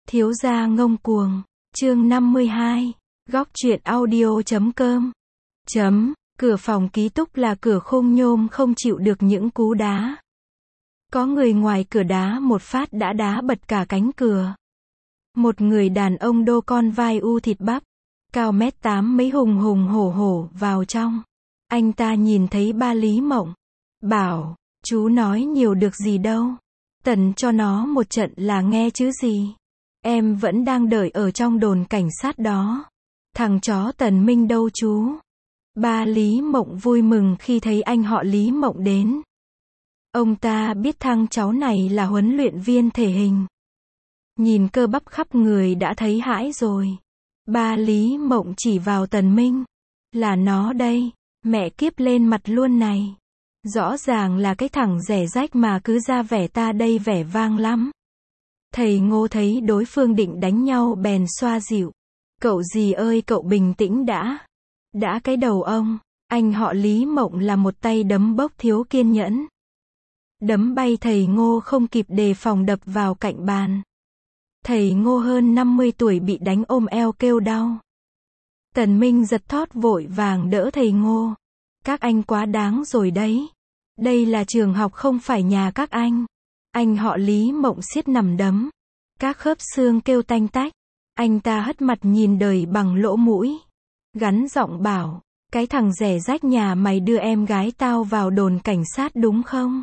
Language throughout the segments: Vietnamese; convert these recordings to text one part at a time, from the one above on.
Thiếu gia ngông cuồng, chương 52, góc truyện audio.com. Cửa phòng ký túc là cửa khung nhôm không chịu được những cú đá. Có người ngoài cửa đá một phát đã đá bật cả cánh cửa. Một người đàn ông đô con vai u thịt bắp, cao 1m8 mấy hùng hùng hổ hổ vào trong. Anh ta nhìn thấy ba Lý Mộng, bảo, chú nói nhiều được gì đâu. Tần cho nó một trận là nghe chứ gì. Em vẫn đang đợi ở trong đồn cảnh sát đó. Thằng chó Tần Minh đâu chú? Ba Lý Mộng vui mừng khi thấy anh họ Lý Mộng đến. Ông ta biết thằng cháu này là huấn luyện viên thể hình. Nhìn cơ bắp khắp người đã thấy hãi rồi. Ba Lý Mộng chỉ vào Tần Minh. Là nó đây, mẹ kiếp lên mặt luôn này. Rõ ràng là cái thằng rẻ rách mà cứ ra vẻ ta đây vẻ vang lắm. Thầy Ngô thấy đối phương định đánh nhau bèn xoa dịu. Cậu gì ơi cậu bình tĩnh đã. Đã cái đầu ông, anh họ Lý Mộng là một tay đấm bốc thiếu kiên nhẫn. Đấm bay thầy Ngô không kịp đề phòng đập vào cạnh bàn. Thầy Ngô hơn 50 tuổi bị đánh ôm eo kêu đau. Tần Minh giật thót vội vàng đỡ thầy Ngô. Các anh quá đáng rồi đấy. Đây là trường học không phải nhà các anh. Anh họ Lý Mộng siết nằm đấm. Các khớp xương kêu tanh tách. Anh ta hất mặt nhìn đời bằng lỗ mũi. Gắn giọng bảo, cái thằng rẻ rách nhà mày đưa em gái tao vào đồn cảnh sát đúng không?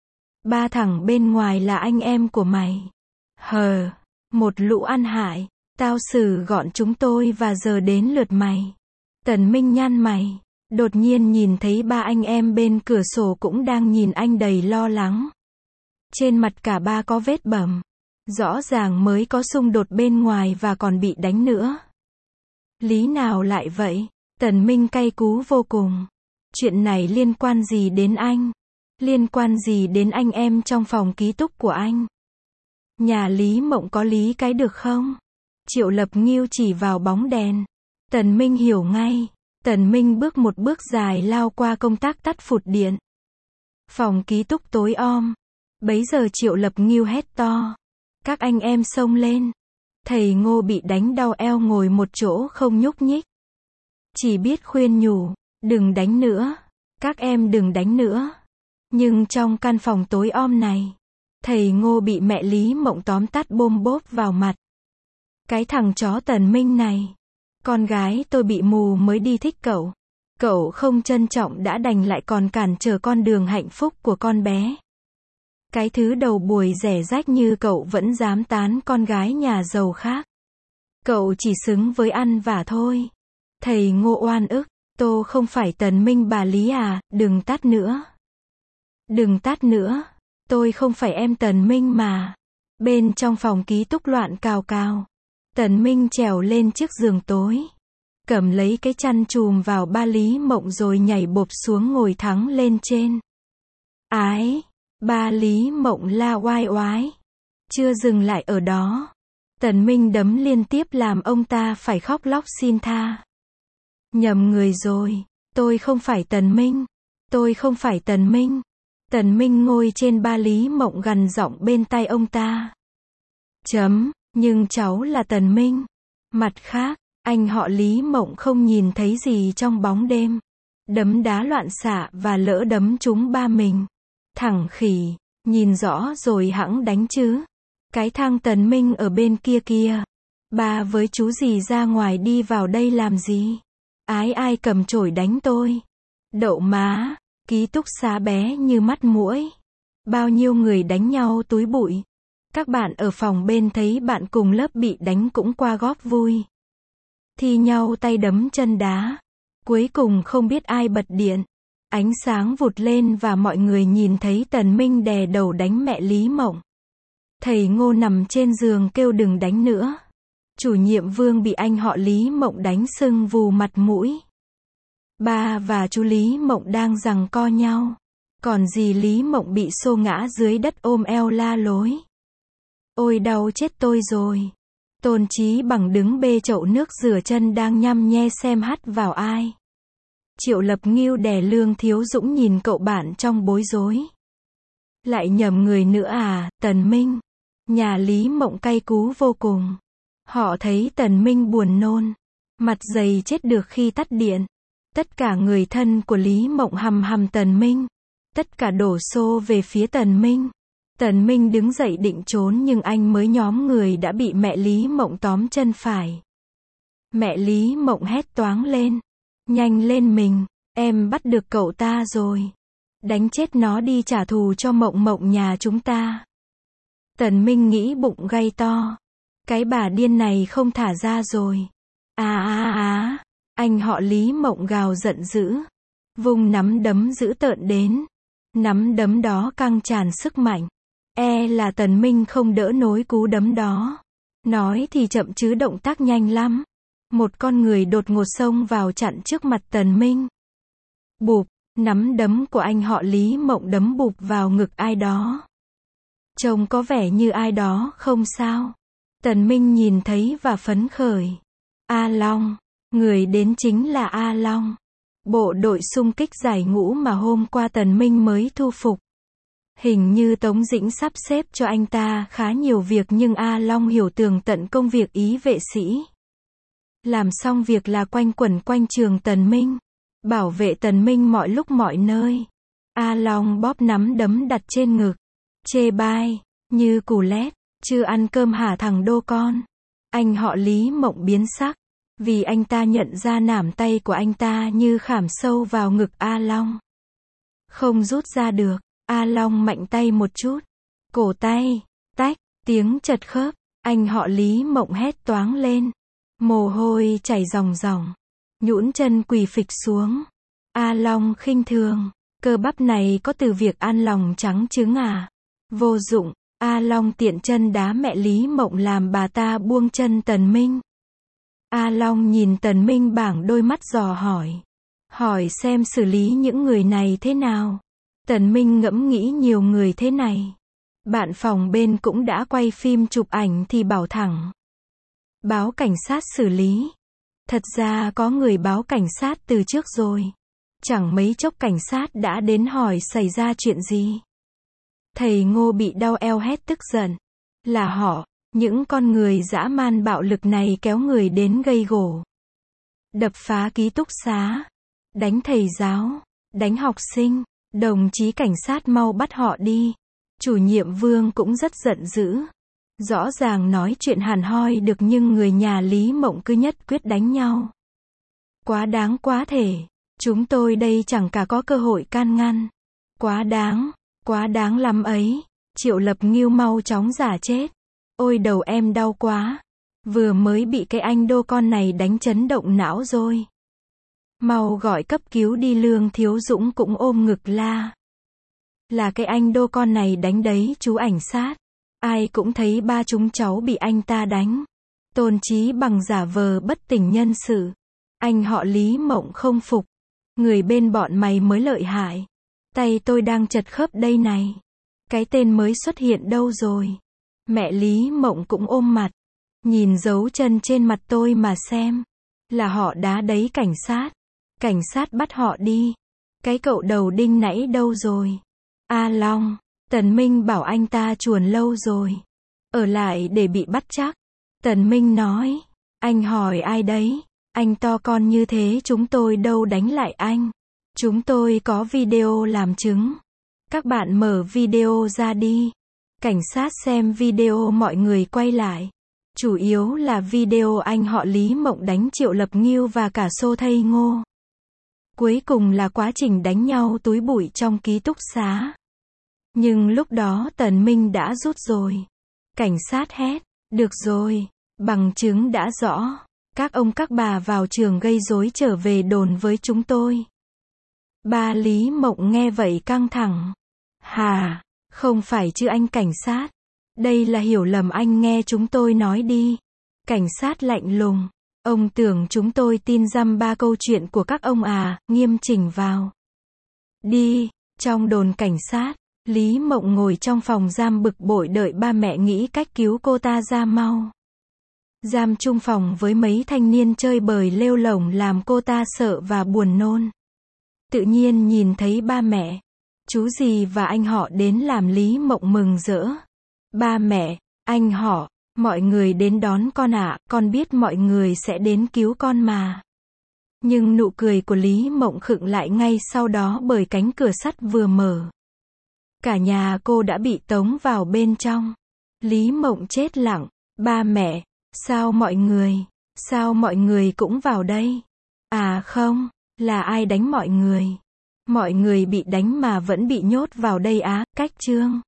Ba thằng bên ngoài là anh em của mày. Hờ, một lũ ăn hại. Tao xử gọn chúng tôi và giờ đến lượt mày. Tần Minh nhăn mày. Đột nhiên nhìn thấy ba anh em bên cửa sổ cũng đang nhìn anh đầy lo lắng. Trên mặt cả ba có vết bầm. Rõ ràng mới có xung đột bên ngoài và còn bị đánh nữa. Lý nào lại vậy? Tần Minh cay cú vô cùng. Chuyện này liên quan gì đến anh? Liên quan gì đến anh em trong phòng ký túc của anh? Nhà Lý Mộng có lý cái được không? Triệu Lập Ngưu chỉ vào bóng đèn. Tần Minh hiểu ngay. Tần Minh bước một bước dài lao qua công tắc tắt phụt điện. Phòng ký túc tối om. Bấy giờ Triệu Lập Ngưu hét to. Các anh em xông lên. Thầy Ngô bị đánh đau eo ngồi một chỗ không nhúc nhích. Chỉ biết khuyên nhủ, đừng đánh nữa. Các em đừng đánh nữa. Nhưng trong căn phòng tối om này, thầy Ngô bị mẹ Lý Mộng tóm tắt bôm bốp vào mặt. Cái thằng chó Tần Minh này. Con gái tôi bị mù mới đi thích cậu. Cậu không trân trọng đã đành lại còn cản trở con đường hạnh phúc của con bé. Cái thứ đầu buổi rẻ rách như cậu vẫn dám tán con gái nhà giàu khác. Cậu chỉ xứng với ăn vả thôi. Thầy Ngô oan ức. Tô không phải Tần Minh bà Lý à, đừng tát nữa. Đừng tát nữa. Tôi không phải em Tần Minh mà. Bên trong phòng ký túc loạn cào cào. Tần Minh trèo lên chiếc giường tối. Cầm lấy cái chăn chùm vào ba Lý Mộng rồi nhảy bộp xuống ngồi thắng lên trên. Ái! Ba Lý Mộng la oai oái. Chưa dừng lại ở đó. Tần Minh đấm liên tiếp làm ông ta phải khóc lóc xin tha. Nhầm người rồi. Tôi không phải Tần Minh. Tôi không phải Tần Minh. Tần Minh ngồi trên ba Lý Mộng gằn giọng bên tai ông ta. Nhưng cháu là Tần Minh. Mặt khác, anh họ Lý Mộng không nhìn thấy gì trong bóng đêm. Đấm đá loạn xạ và lỡ đấm trúng ba mình. Thằng khỉ, nhìn rõ rồi hẵng đánh chứ. Cái thằng Tần Minh ở bên kia kia. Ba với chú gì ra ngoài đi vào đây làm gì? Ai cầm chổi đánh tôi? Đậu má, ký túc xá bé như mắt muỗi. Bao nhiêu người đánh nhau túi bụi. Các bạn ở phòng bên thấy bạn cùng lớp bị đánh cũng qua góp vui. Thi nhau tay đấm chân đá. Cuối cùng không biết ai bật điện. Ánh sáng vụt lên và mọi người nhìn thấy Tần Minh đè đầu đánh mẹ Lý Mộng. Thầy Ngô nằm trên giường kêu đừng đánh nữa. Chủ nhiệm Vương bị anh họ Lý Mộng đánh sưng vù mặt mũi. Ba và chú Lý Mộng đang giằng co nhau. Còn dì Lý Mộng bị xô ngã dưới đất ôm eo la lối. Ôi đau chết tôi rồi. Tôn Chí Bằng đứng bê chậu nước rửa chân đang nhăm nhe xem hắt vào ai. Triệu Lập Ngưu đè Lương Thiếu Dũng nhìn cậu bạn trong bối rối. Lại nhầm người nữa à, Tần Minh. Nhà Lý Mộng cay cú vô cùng. Họ thấy Tần Minh buồn nôn, mặt dày chết được khi tắt điện. Tất cả người thân của Lý Mộng hằm hằm Tần Minh. Tất cả đổ xô về phía Tần Minh. Tần Minh đứng dậy định trốn nhưng anh mới nhóm người đã bị mẹ Lý Mộng tóm chân phải. Mẹ Lý Mộng hét toáng lên. Nhanh lên mình, em bắt được cậu ta rồi. Đánh chết nó đi trả thù cho Mộng Mộng nhà chúng ta. Tần Minh nghĩ bụng gay to. Cái bà điên này không thả ra rồi. Anh họ Lý Mộng gào giận dữ. Vung nắm đấm dữ tợn đến. Nắm đấm đó căng tràn sức mạnh. Là Tần Minh không đỡ nổi cú đấm đó. Nói thì chậm chứ động tác nhanh lắm. Một con người đột ngột xông vào chặn trước mặt Tần Minh. Bụp, nắm đấm của anh họ Lý Mộng đấm bụp vào ngực ai đó. Trông có vẻ như ai đó không sao. Tần Minh nhìn thấy và phấn khởi. A Long, người đến chính là A Long. Bộ đội xung kích giải ngũ mà hôm qua Tần Minh mới thu phục. Hình như Tống Dĩnh sắp xếp cho anh ta khá nhiều việc nhưng A Long hiểu tường tận công việc ý vệ sĩ. Làm xong việc là quanh quẩn quanh trường Tần Minh. Bảo vệ Tần Minh mọi lúc mọi nơi. A Long bóp nắm đấm đặt trên ngực. Chê bai, như củ lét, chưa ăn cơm hả thằng đô con. Anh họ Lý Mộng biến sắc. Vì anh ta nhận ra nảm tay của anh ta như khảm sâu vào ngực A Long. Không rút ra được. A Long mạnh tay một chút. Cổ tay, tách, tiếng chật khớp. Anh họ Lý Mộng hét toáng lên. Mồ hôi chảy ròng ròng. Nhũn chân quỳ phịch xuống. A Long khinh thường. Cơ bắp này có từ việc ăn lòng trắng trứng à? Vô dụng. A Long tiện chân đá mẹ Lý Mộng làm bà ta buông chân Tần Minh. A Long nhìn Tần Minh bảng đôi mắt dò hỏi. Hỏi xem xử lý những người này thế nào. Tần Minh ngẫm nghĩ nhiều người thế này. Bạn phòng bên cũng đã quay phim chụp ảnh thì bảo thẳng. Báo cảnh sát xử lý. Thật ra có người báo cảnh sát từ trước rồi. Chẳng mấy chốc cảnh sát đã đến hỏi xảy ra chuyện gì. Thầy Ngô bị đau eo hét tức giận. Là họ, những con người dã man bạo lực này kéo người đến gây gổ. Đập phá ký túc xá. Đánh thầy giáo. Đánh học sinh. Đồng chí cảnh sát mau bắt họ đi. Chủ nhiệm Vương cũng rất giận dữ. Rõ ràng nói chuyện hàn hoi được nhưng người nhà Lý Mộng cứ nhất quyết đánh nhau. Quá đáng quá thể. Chúng tôi đây chẳng cả có cơ hội can ngăn. Quá đáng lắm ấy. Triệu Lập Ngưu mau chóng giả chết. Ôi đầu em đau quá. Vừa mới bị cái anh đô con này đánh chấn động não rồi. Mau gọi cấp cứu đi. Lương Thiếu Dũng cũng ôm ngực la. Là cái anh đô con này đánh đấy chú ảnh sát. Ai cũng thấy ba chúng cháu bị anh ta đánh. Tôn Chí Bằng giả vờ bất tỉnh nhân sự. Anh họ Lý Mộng không phục. Người bên bọn mày mới lợi hại. Tay tôi đang chật khớp đây này. Cái tên mới xuất hiện đâu rồi? Mẹ Lý Mộng cũng ôm mặt. Nhìn dấu chân trên mặt tôi mà xem. Là họ đá đấy cảnh sát. Cảnh sát bắt họ đi. Cái cậu đầu đinh nãy đâu rồi? A Long. Tần Minh bảo anh ta chuồn lâu rồi. Ở lại để bị bắt chắc. Tần Minh nói. Anh hỏi ai đấy? Anh to con như thế chúng tôi đâu đánh lại anh. Chúng tôi có video làm chứng. Các bạn mở video ra đi. Cảnh sát xem video mọi người quay lại. Chủ yếu là video anh họ Lý Mộng đánh Triệu Lập Ngưu và cả Xô Thây Ngô. Cuối cùng là quá trình đánh nhau túi bụi trong ký túc xá. Nhưng lúc đó Tần Minh đã rút rồi. Cảnh sát hét. Được rồi. Bằng chứng đã rõ. Các ông các bà vào trường gây rối trở về đồn với chúng tôi. Ba Lý Mộng nghe vậy căng thẳng. Hà, không phải chứ anh cảnh sát. Đây là hiểu lầm anh nghe chúng tôi nói đi. Cảnh sát lạnh lùng. Ông tưởng chúng tôi tin dăm ba câu chuyện của các ông à, nghiêm chỉnh vào. Đi, trong đồn cảnh sát, Lý Mộng ngồi trong phòng giam bực bội đợi ba mẹ nghĩ cách cứu cô ta ra mau. Giam chung phòng với mấy thanh niên chơi bời lêu lổng làm cô ta sợ và buồn nôn. Tự nhiên nhìn thấy ba mẹ, chú dì và anh họ đến làm Lý Mộng mừng rỡ. Ba mẹ, Anh họ, mọi người đến đón con ạ, con biết mọi người sẽ đến cứu con mà. Nhưng nụ cười của Lý Mộng khựng lại ngay sau đó bởi cánh cửa sắt vừa mở. Cả nhà cô đã bị tống vào bên trong. Lý Mộng chết lặng. Ba mẹ, sao mọi người cũng vào đây? À không, là ai đánh mọi người? Mọi người bị đánh mà vẫn bị nhốt vào đây á, cách chương.